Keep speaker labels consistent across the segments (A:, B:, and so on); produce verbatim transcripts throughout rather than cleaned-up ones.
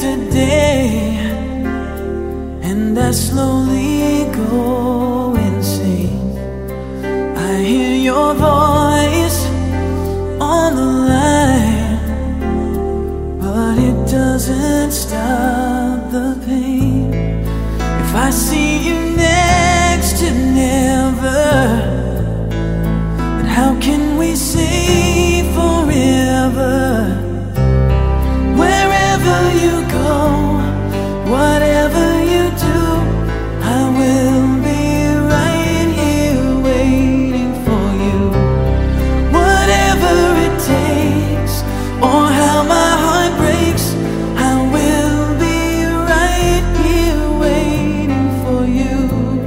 A: yesterday, and I slowly go insane. I hear your voice on the line, but it doesn't stop the pain. If I see you next to never, then how can we say forever? Wherever you go, whatever you do, I will be right here waiting for you. Whatever it takes, or how my heart breaks, I will be right here waiting for you.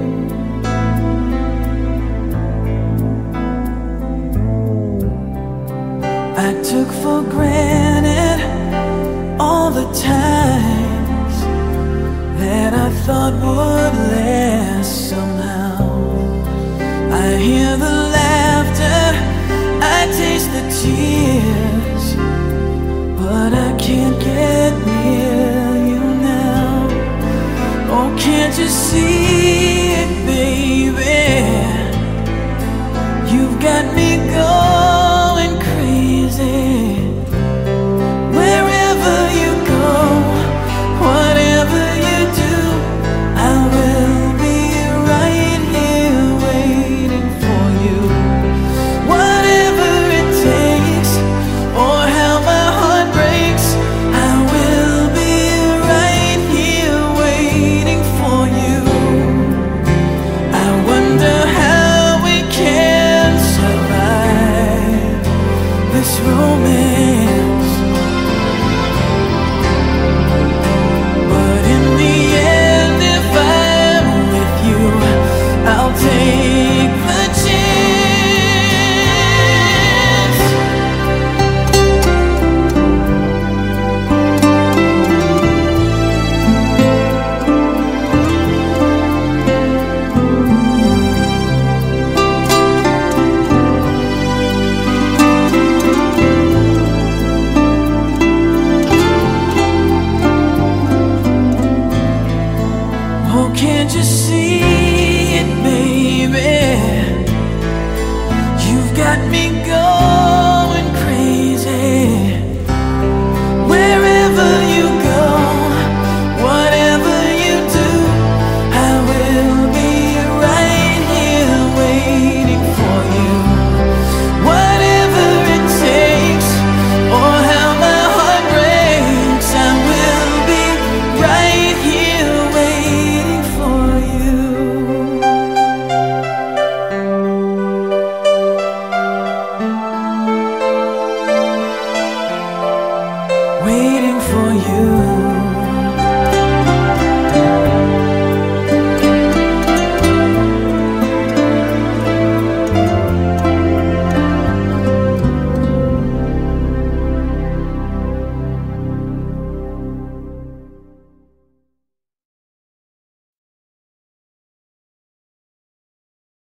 A: I took for granted all the times that I thought would last somehow. I hear the laughter, I taste the tears, but I can't get near you now. Oh, can't you see it, baby? You've got me going crazy. Wherever you go, whatever you do, I will be right here waiting for you. Whatever it takes, or how my heart breaks, I will be right here waiting for you. I wonder how we can survive this romance, but in the end, if I'm with you, I'll take the chance. Oh, can't you see it, baby? You've got me going crazy. Wherever you go, whatever you do, I will be right here waiting for you. Whatever it takes, or how my heart breaks, I will be right here waiting for you. Waiting for you.